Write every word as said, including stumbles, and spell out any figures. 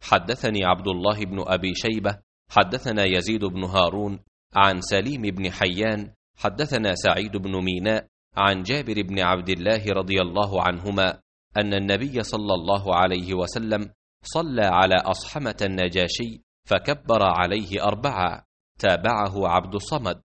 حدثني عبد الله بن أبي شيبة حدثنا يزيد بن هارون عن سليم بن حيان حدثنا سعيد بن ميناء عن جابر بن عبد الله رضي الله عنهما أن النبي صلى الله عليه وسلم صلى على أصحمة النجاشي فكبر عليه أربعة. تابعه عبد الصمد.